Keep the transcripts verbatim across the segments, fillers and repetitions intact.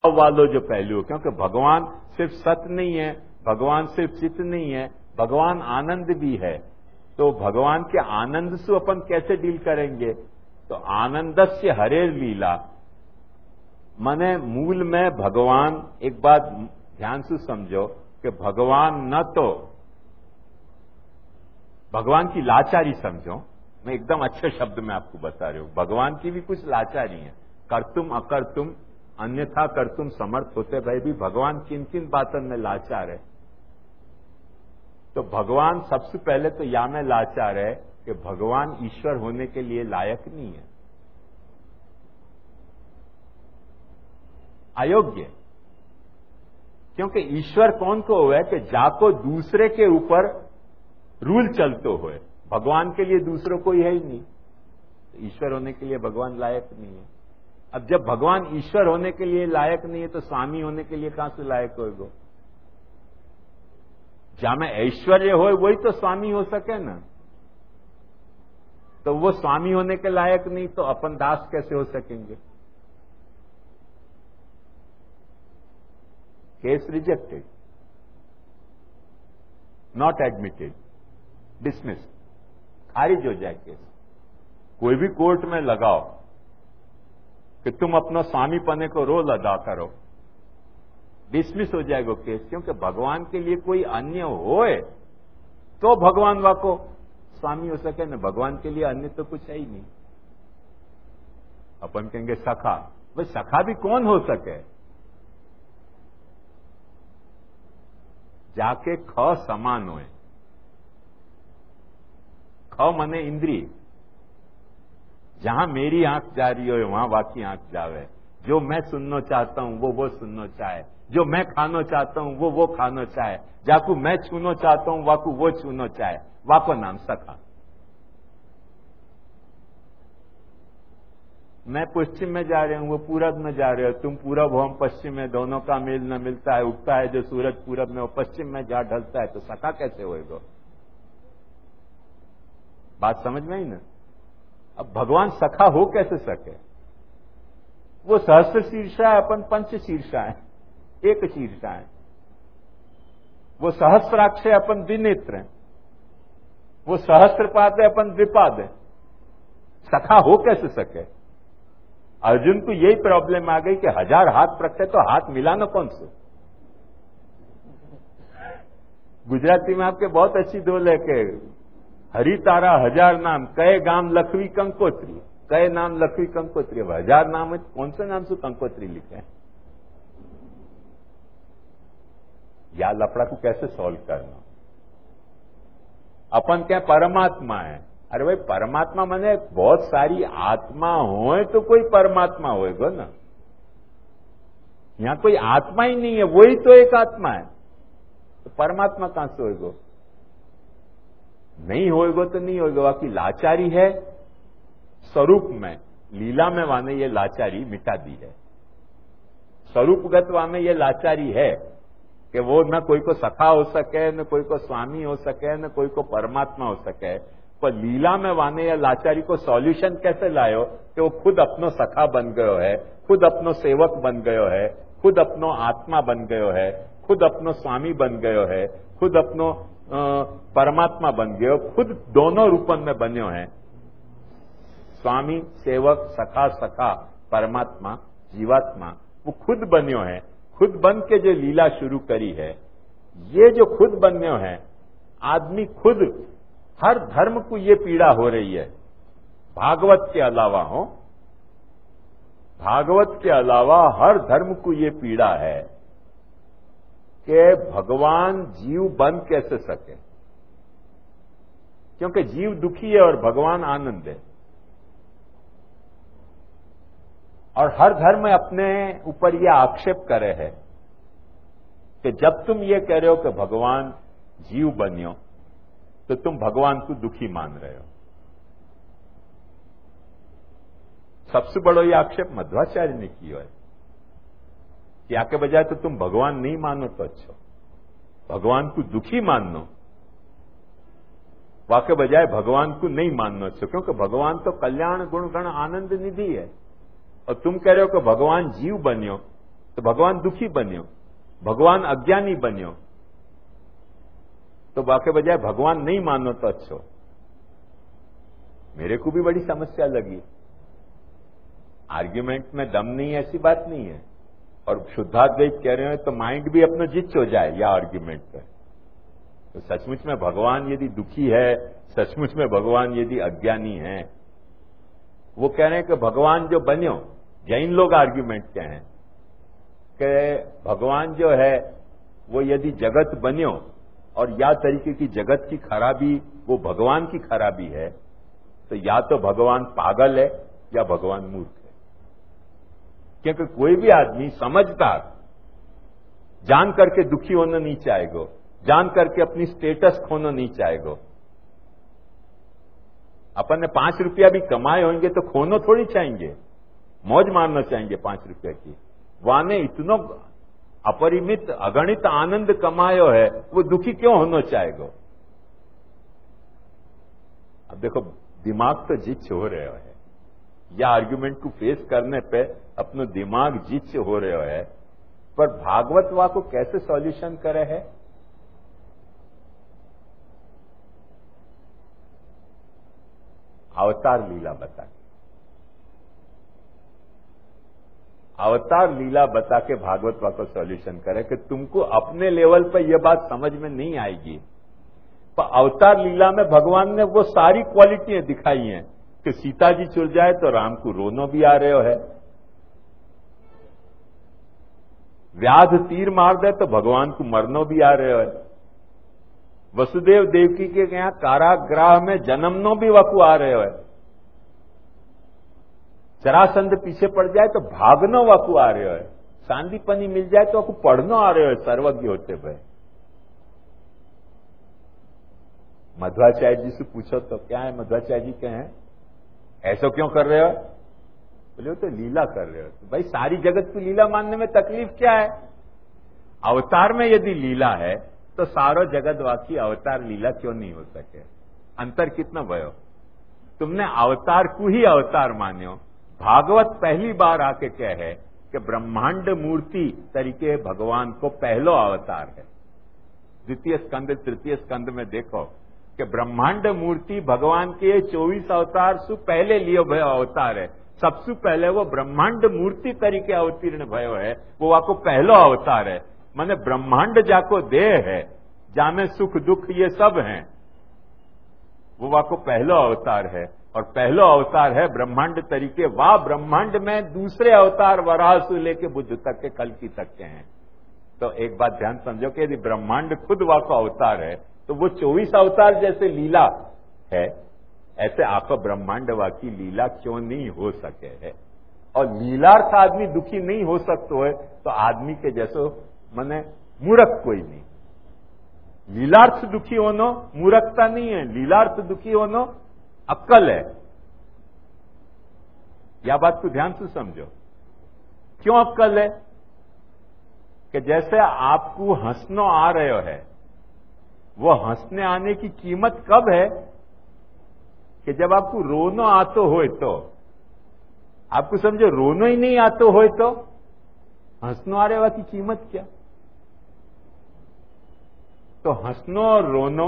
वालों जो पहलू है, क्योंकि भगवान सिर्फ सत्य नहीं है, भगवान सिर्फ चित्त नहीं है, भगवान आनंद भी है। तो भगवान के आनंद से अपन कैसे डील करेंगे? तो आनंदस्य हरे लीला, मने मूल में भगवान, एक बात ध्यान से समझो कि भगवान न तो भगवान की लाचारी समझो, मैं एकदम अच्छे शब्द में आपको बता रही हूं, भगवान की भी कुछ लाचारी है। कर्तुम अकर्तुम अन्यथा कर्तुम समर्थ होते भाई भी भगवान किन किन बातों में लाचार है। तो भगवान सबसे पहले तो या में लाचार है कि भगवान ईश्वर होने के लिए लायक नहीं है, अयोग्य। क्योंकि ईश्वर कौन को हुआ है कि जाको दूसरे के ऊपर रूल चलते हुए, भगवान के लिए दूसरों कोई है ही नहीं, तो ईश्वर होने के लिए भगवान लायक नहीं है। अब जब भगवान ईश्वर होने के लिए लायक नहीं है तो स्वामी होने के लिए कहां से लायक होगा? जहां में ऐश्वर्य हो वही तो स्वामी हो सके ना। तो वो स्वामी होने के लायक नहीं तो अपन दास कैसे हो सकेंगे? Case rejected, not admitted, dismiss, खारिज हो जाए केस। कोई भी कोर्ट में लगाओ कि तुम अपना स्वामी पने को रोल अदा करो, डिसमिस हो जाएगा केस। क्योंकि भगवान के लिए कोई अन्य होए तो भगवान वा को स्वामी हो सके ना, भगवान के लिए अन्य तो कुछ है ही नहीं। अपन कहेंगे सखा, भाई सखा भी कौन हो सके? जाके ख समान होए, ख मने इंद्रिय, जहां मेरी आंख जा रही हो वहां बाकी आंख जावे, जो मैं सुनना चाहता हूं वो वो सुनना चाहे, जो मैं खाना चाहता हूं वो वो खाना चाहे, जाकू मैं छूना चाहता हूं वाकू वो छूना चाहे, वाको नाम सखा। मैं पश्चिम में जा रहा हूं, वो पूरब में जा रहे हो, तुम पूरब हो हम पश्चिम में, दोनों का मेल न मिलता है, उगता है जो सूरज पूरब में वो पश्चिम में जा ढलता है, तो सखा कैसे होएगा? बात समझ में ही ना। अब भगवान सखा हो कैसे सके? वो सहस्त्र शीर्षा है, अपन पंच शीर्षा है, एक शीर्षा है। वो सहस्त्राक्ष है, अपन द्विनेत्र है। वो सहस्त्रपाद है, अपन द्विपाद है। सखा हो कैसे सके? अर्जुन को यही प्रॉब्लम आ गई कि हजार हाथ प्रकटे तो हाथ मिलाना कौन से? गुजराती में आपके बहुत अच्छी दोल है कि हरि तारा हजार नाम, कहे गाम लखवी कंकोत्री, कहे नाम लखवी कंकोत्री। अब हजार नाम है, कौन से नाम से कंकोत्री लिखे हैं? या लफड़ा को कैसे सॉल्व करना? अपन क्या परमात्मा है? अरे भाई परमात्मा माने बहुत सारी आत्मा होए तो कोई परमात्मा होएगा ना। यहां कोई आत्मा ही नहीं है, वही तो एक आत्मा है, तो परमात्मा कहां से होएगा? नहीं होएगा तो नहीं होएगा। बाकी लाचारी है स्वरूप में, लीला में वाने ये लाचारी मिटा दी है। स्वरूपगत वाने ये लाचारी है कि वो न कोई को सखा हो सके, न कोई को स्वामी हो सके, न कोई को परमात्मा हो सके। पर लीला में वाने या लाचारी को सॉल्यूशन कैसे लायो कि वो खुद अपनो सखा बन गयो है, खुद अपनो सेवक बन गयो है, खुद अपनो आत्मा बन गयो है, खुद अपनो स्वामी बन गयो है, खुद अपनो परमात्मा बन गयो, खुद दोनों रूपन में बन्यो है। स्वामी, सेवक, सखा, सखा, परमात्मा, जीवात्मा, वो खुद बन्यो है। खुद बन के जो लीला शुरू करी है, ये जो खुद बन्यो है, आदमी खुद, हर धर्म को ये पीड़ा हो रही है। भागवत के अलावा हो, भागवत के अलावा हर धर्म को ये पीड़ा है कि भगवान जीव बन कैसे सके। क्योंकि जीव दुखी है और भगवान आनंद है। और हर धर्म अपने ऊपर यह आक्षेप करे है कि जब तुम ये कह रहे हो कि भगवान जीव बनियो तो तुम भगवान को दुखी मान रहे हो। सबसे बड़ा ये आक्षेप मध्वाचार्य ने किया है कि आके बजाय तो तुम भगवान नहीं मानो तो अच्छा, भगवान को दुखी मानो, वाके बजाय भगवान को नहीं मानना अच्छा। क्योंकि भगवान तो कल्याण गुण गण आनंद निधि है और तुम कह रहे हो कि भगवान जीव बनियो, तो भगवान दुखी बन्यो, भगवान अज्ञानी बन्यो, तो बाकी बजाय भगवान नहीं मानो तो अच्छो। मेरे को भी बड़ी समस्या लगी। आर्ग्यूमेंट में दम नहीं, ऐसी बात नहीं है। और शुद्धाद्वैत कह रहे हो तो माइंड भी अपना जित हो जाए या आर्ग्यूमेंट पे। तो सचमुच में भगवान यदि दुखी है, सचमुच में भगवान यदि अज्ञानी है, वो कह रहे हैं कि भगवान जो बन्यो, जैन लोग आर्ग्यूमेंट के हैं कि भगवान जो है वो यदि जगत बन्यो और या तरीके की जगत की खराबी वो भगवान की खराबी है, तो या तो भगवान पागल है या भगवान मूर्ख है। क्योंकि कोई भी आदमी समझदार जान करके दुखी होना नहीं चाहेगा, जान करके अपनी स्टेटस खोना नहीं चाहेगा। अपन ने पांच रुपया भी कमाए होंगे तो खोनो थोड़ी चाहेंगे, मौज मारना चाहेंगे पांच रुपया की। वाने इतनो अपरिमित अगणित आनंद कमायो है, वो दुखी क्यों होना चाहेगा? अब देखो, दिमाग तो जिच हो रहे है, या आर्ग्यूमेंट को फेस करने पे अपनो दिमाग जिच हो रहे है, पर भागवत वा को कैसे सॉल्यूशन करे है? अवतार लीला बता के, अवतार लीला बता के भागवत वा को सॉल्यूशन करे कि तुमको अपने लेवल पर यह बात समझ में नहीं आएगी। पर अवतार लीला में भगवान ने वो सारी क्वालिटियां दिखाई हैं कि सीता जी चुर जाए तो राम को रोनो भी आ रहे हो है, व्याध तीर मार दे तो भगवान को मरनो भी आ रहे हो है, वसुदेव देवकी के यहां कारागृह में जन्मनो भी वकू आ रहे हो है, जरासंध पीछे पड़ जाए तो भागनो वकू आ रहे हो है, सांदीपनी मिल जाए तो वकू पढ़नो आ रहे हो है, सर्वज्ञ होते हुए। मध्वाचार्य जी से पूछो तो क्या है, मध्वाचार्य जी कहे हैं ऐसा क्यों कर रहे हो? बोले वो तो लीला कर रहे हो। तो भाई सारी जगत की लीला मानने में तकलीफ क्या है? अवतार में यदि लीला है तो सारो जगत वाकी अवतार लीला क्यों नहीं हो सके? अंतर कितना भयो? तुमने अवतार को ही अवतार मान्यो। भागवत पहली बार आके कह है कि ब्रह्मांड मूर्ति तरीके भगवान को पहलो अवतार है। द्वितीय स्कंद तृतीय स्कंद में देखो कि ब्रह्मांड मूर्ति भगवान के चौबीस अवतार से पहले लियो भयो अवतार है। सबसे पहले वो ब्रह्मांड मूर्ति तरीके अवतीर्ण भयो है, वो आपको पहलो अवतार है। माने ब्रह्मांड जाको देह है, जामे सुख दुख ये सब हैं, वो आपको पहलो अवतार है। और पहलो अवतार है ब्रह्मांड तरीके। वाह ब्रह्मांड में दूसरे अवतार वराह से लेके बुद्ध तक के, कल की तक के हैं। तो एक बात ध्यान समझो कि यदि ब्रह्मांड खुद वाको अवतार है तो वो चौबीस अवतार जैसे लीला है, ऐसे आपका ब्रह्मांड वाकी लीला क्यों नहीं हो सके है? और लीलार्थ आदमी दुखी नहीं हो सकते है तो आदमी के जैसो मने मूर्ख कोई नहीं। लीलार्थ दुखी होनो मूर्खता नहीं है, लीलार्थ दुखी होनो अक्कल है। यह बात को ध्यान से समझो। क्यों अक्कल है? कि जैसे आपको हंसनो आ रहे है, वो हंसने आने की कीमत कब है? कि जब आपको रोनो आतो हो तो। आपको समझो रोनो ही नहीं आतो हो तो हंसनो आ रहे की कीमत क्या? तो हंसनो और रोनो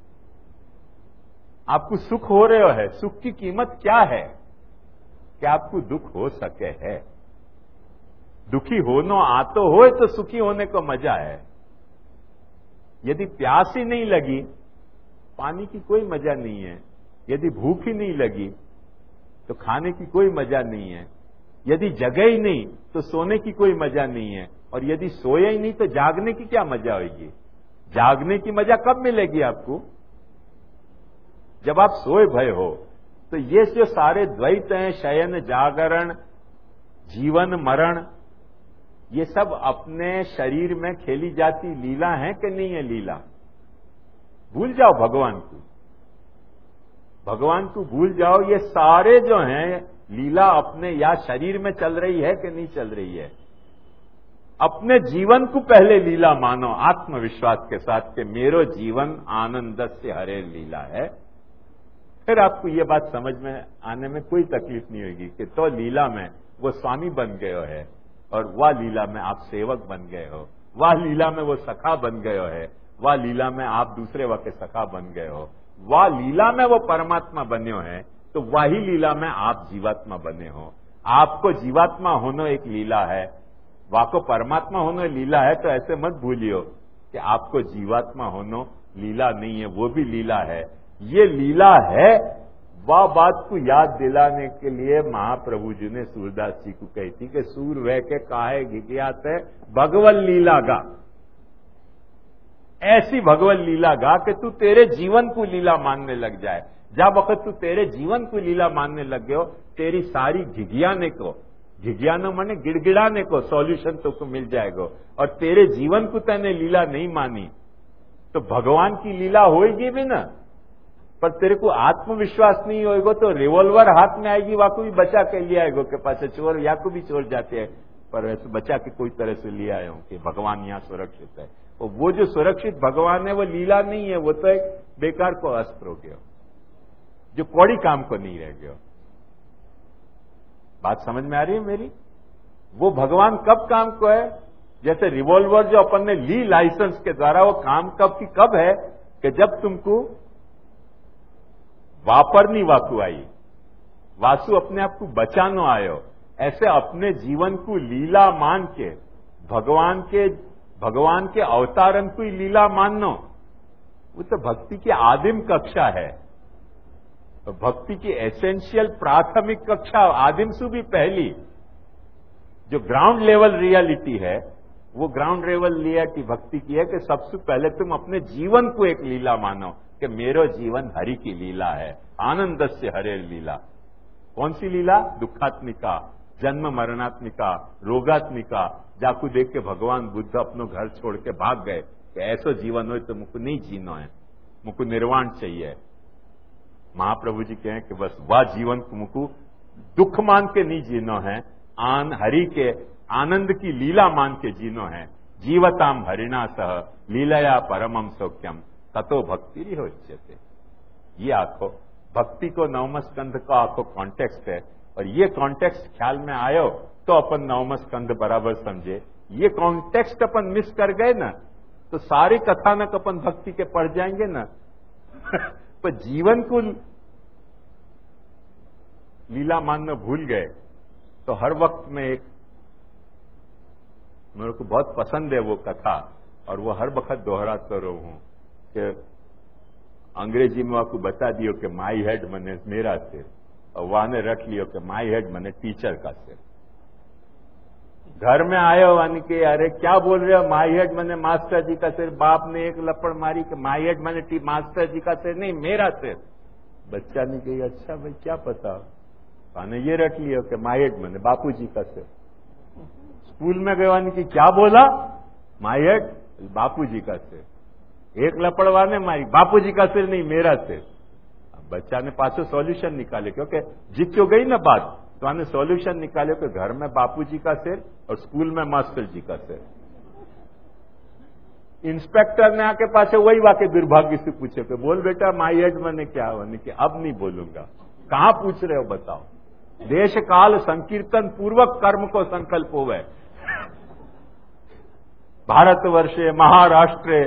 आपको सुख हो रहे है, सुख की कीमत क्या है? कि आपको दुख हो सके है। दुखी होनो आतो हो तो सुखी होने को मजा है। यदि प्यास ही नहीं लगी, पानी की कोई मजा नहीं है। यदि भूख ही नहीं लगी तो खाने की कोई मजा नहीं है। यदि जगे ही नहीं तो सोने की कोई मजा नहीं है। और यदि सोए ही नहीं तो जागने की क्या मजा होगी? जागने की मजा कब मिलेगी आपको? जब आप सोए भय हो। तो ये जो सारे द्वैत हैं, शयन जागरण जीवन मरण, ये सब अपने शरीर में खेली जाती लीला है कि नहीं है लीला? भूल जाओ भगवान को, भगवान को भूल जाओ। ये सारे जो हैं लीला अपने या शरीर में चल रही है कि नहीं चल रही है? अपने जीवन को पहले लीला मानो आत्मविश्वास के साथ कि मेरो जीवन आनंद से हरे लीला है। फिर आपको ये बात समझ में आने में कोई तकलीफ नहीं होगी कि तो लीला में वो स्वामी बन गयो है और वह लीला में आप सेवक बन गए हो, वह लीला में वो सखा बन गए है, वह लीला में आप दूसरे वह के सखा बन गए हो, वह लीला में वो परमात्मा बने है, तो वही लीला में आप जीवात्मा बने हो। आपको जीवात्मा होना एक लीला है, वाको परमात्मा होना लीला है, तो ऐसे मत भूलियो कि आपको जीवात्मा होना लीला नहीं है, वो भी लीला है। ये लीला है, वह बात को याद दिलाने के लिए महाप्रभु जी ने सूरदास जी को कही थी कि सूर वह के काहे घिघियात है भगवत लीला गा। ऐसी भगवत लीला गा कि तू तेरे जीवन को लीला मानने लग जाए। जब वक्त तू तेरे जीवन को लीला मानने लग गयो, तेरी सारी घिघियाने को, घिघियानो माने गिड़गिड़ाने को सॉल्यूशन तो को मिल जाएगा। और तेरे जीवन को तैने लीला नहीं मानी तो भगवान की लीला होगी भी ना, पर तेरे को आत्मविश्वास नहीं होएगा तो रिवॉल्वर हाथ में आएगी, वाको भी बचा के ले आएगो के पास चोर या को भी चोर जाते हैं, पर ऐसे बचा के कोई तरह से ले आए हो कि भगवान यहाँ सुरक्षित है। और वो जो सुरक्षित भगवान है वो लीला नहीं है, वो तो एक बेकार को अस्त्र हो गया जो कौड़ी काम को नहीं रह गया। बात समझ में आ रही है मेरी? वो भगवान कब काम को है? जैसे रिवॉल्वर जो अपन ने ली लाइसेंस के द्वारा, वो काम कब की कब है कि जब तुमको वापरनी वाकू आई, वासु अपने आप को बचानो आयो। ऐसे अपने जीवन को लीला मान के भगवान के भगवान के अवतारन को ही लीला माननो, वो तो भक्ति की आदिम कक्षा है। तो भक्ति की एसेंशियल प्राथमिक कक्षा आदिम से भी पहली जो ग्राउंड लेवल रियलिटी है, वो ग्राउंड लेवल रियलिटी भक्ति की है कि सबसे पहले तुम अपने जीवन को एक लीला मानो कि मेरो जीवन हरि की लीला है। आनंद से हरे लीला। कौन सी लीला? दुखात्मिका, जन्म मरणात्मिका, रोगात्मिका। जाकू देख के भगवान बुद्ध अपनो घर छोड़ के भाग गए कि ऐसा जीवन हो तो मुझको नहीं जीना है, मुझको निर्वाण चाहिए। महाप्रभु जी कहें कि बस वह जीवन को मुझको दुख मान के नहीं जीना है, आन हरि के आनंद की लीला मान के जीनो है। जीवताम हरिणा सह लीलया परमम सौख्यम ततो भक्ति ही होच्यते। ये आखो भक्ति को नवम स्कंध का आखो कॉन्टेक्स्ट है, और ये कॉन्टेक्स्ट ख्याल में आयो तो अपन नवम स्कंध बराबर समझे। ये कॉन्टेक्स्ट अपन मिस कर गए ना तो सारे कथानक अपन भक्ति के पढ़ जाएंगे ना पर जीवन को लीला मानना भूल गए तो हर वक्त में एक मेरे को बहुत पसंद है वो कथा, और वो हर वक्त दोहराता रहूं हूं कि अंग्रेजी में आपको बता दियो कि माई हेड मने मेरा सिर, और वहां ने रख लियो कि माई हेड मने टीचर का सिर। घर में आए हो यानी कि अरे क्या बोल रहे हो, माई हेड मने मास्टर जी का सिर। बाप ने एक लपड़ मारी कि माई हेड मने मास्टर जी का सिर नहीं, मेरा सिर। बच्चा ने कही अच्छा भाई क्या पता, पाने ये रख लियो कि माई हेड मने बापू जी का सिर। स्कूल में गए यानी कि क्या बोला, माई हेड बापू जी का सिर। एक लपड़वा ने मारी, बापू जी का सिर नहीं मेरा सिर। बच्चा ने पास सॉल्यूशन निकाले क्योंकि जीत क्यों गई ना बात, तो आने सॉल्यूशन निकाले कि घर में बापूजी का सिर और स्कूल में मास्टर जी का सिर। इंस्पेक्टर ने आके पास वही वाके दुर्भाग्य से पूछे कि बोल बेटा माई हेड मैंने क्या होने कि अब नहीं बोलूंगा। कहां पूछ रहे हो बताओ? देश काल संकीर्तन पूर्वक कर्म को संकल्प होवे। भारतवर्षे महाराष्ट्रे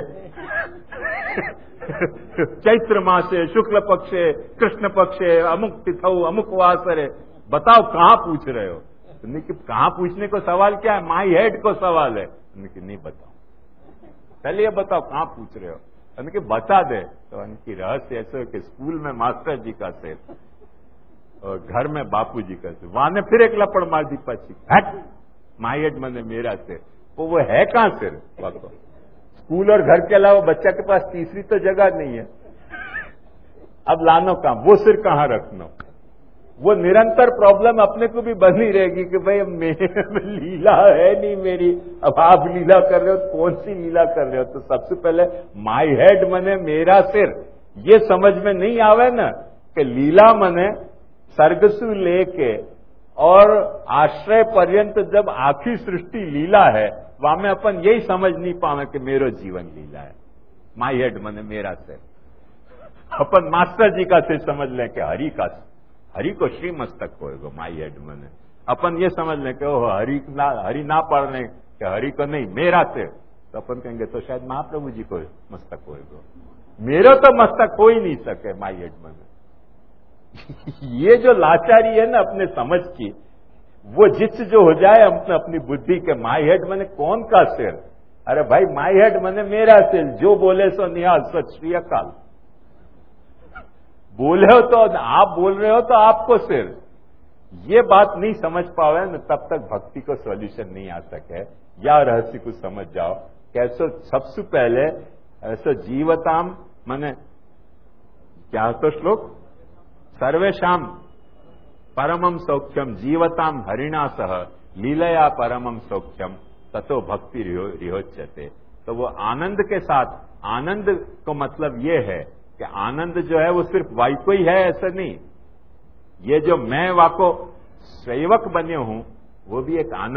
चैत्र मासे शुक्ल पक्षे कृष्ण पक्षे अमुक तिथौ अमुक वासरे। बताओ कहां पूछ रहे हो? कि कहां पूछने को सवाल क्या है, माई हेड को सवाल है। कि नहीं बताओ, पहले ये बताओ कहां पूछ रहे हो। कि बता दे तो उनकी रहस्य ऐसे कि स्कूल में मास्टर जी का सिर और घर में बापू जी का सिर। वहां ने फिर एक लपड़ मार दी पची, हट माई हेड मैंने मेरा सिर। वो वो है कहां सिर? स्कूल और घर के अलावा बच्चा के पास तीसरी तो जगह नहीं है। अब लानो कहां, वो सिर कहां रखना? वो निरंतर प्रॉब्लम अपने को भी बनी रहेगी कि भाई मेरे में लीला है नहीं मेरी। अब आप लीला कर रहे हो तो कौन सी लीला कर रहे हो? तो सबसे पहले माई हेड मने मेरा सिर, ये समझ में नहीं आवे ना कि लीला मने सर्गसु लेके और आश्रय पर्यंत जब आखिरी सृष्टि लीला है, वहां में अपन यही समझ नहीं पावे कि मेरो जीवन लीला है। माई हेड मने मेरा सिर। अपन मास्टर जी का सिर समझ लें कि हरि का, हरि को श्रीमस्तक होएगा माई हेड मने। अपन ये समझ लें कि ओ हरि ना हरि ना पढ़ने कि हरि को नहीं मेरा सिर, तो अपन कहेंगे तो शायद महाप्रभु जी को मस्तक होएगा, मेरा तो मस्तक हो ही नहीं सके माई हेड में। ये जो लाचारी है ना अपने समझ की, वो जिस जो हो जाए अपने अपनी बुद्धि के माई हेड मैंने कौन का सिर, अरे भाई माई हेड मैंने मेरा सिर, जो बोले सो निहाल, सत श्री अकाल। बोले हो तो आप बोल रहे हो तो आपको सिर, ये बात नहीं समझ पावे ना तब तक भक्ति को सॉल्यूशन नहीं आ सके। या रहस्य को समझ जाओ कैसे सबसे पहले ऐसा जीवताम माने क्या तो श्लोक, सर्वेशाम परमम सौख्यम जीवताम हरिणा सह लीलया परमम सौख्यम ततो भक्ति रिहोच्यते। तो वो आनंद के साथ, आनंद को मतलब ये है कि आनंद जो है वो सिर्फ वाई को ही है ऐसा नहीं, ये जो मैं वाको सेवक बने हूं वो भी एक आनंद